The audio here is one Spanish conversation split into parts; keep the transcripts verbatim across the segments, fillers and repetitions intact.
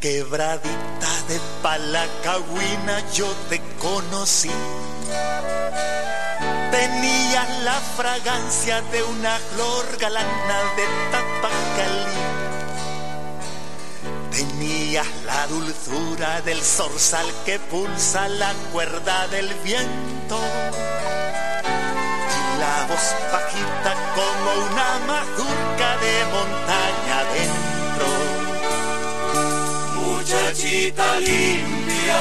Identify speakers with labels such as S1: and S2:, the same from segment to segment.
S1: Quebradita de Palacagüina yo te conocí. Tenías la fragancia de una flor galana de Tapacalí. Tenías la dulzura del zorzal que pulsa la cuerda del viento. Y la voz bajita como una mazurca de montaña adentro.
S2: Muchachita limpia,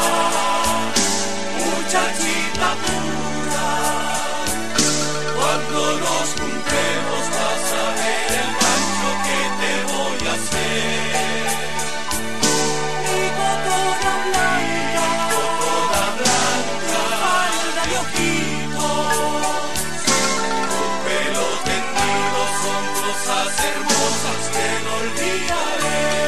S2: muchachita pura, cuando nos juntemos vas a ver el rancho que te voy a hacer. Hijo toda blanca, hijo toda blanca, falda de ojitos, tu pelo tendido son cosas hermosas que no olvidaré.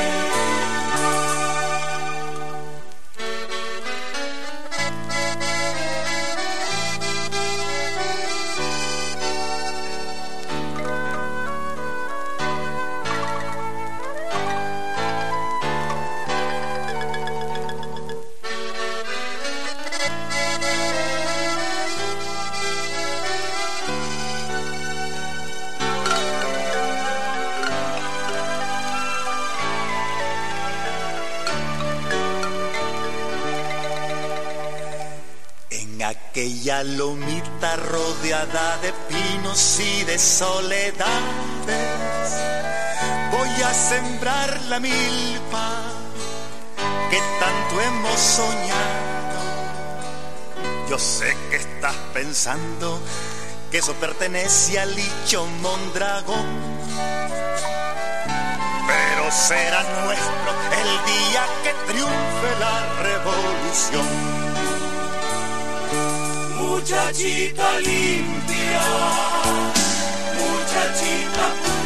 S1: Aquella lomita rodeada de pinos y de soledades, voy a sembrar la milpa que tanto hemos soñado. Yo sé que estás pensando que eso pertenece al Licho Mondragón, pero será nuestro el día que triunfe la revolución.
S2: Muchachita limpia, muchachita pura.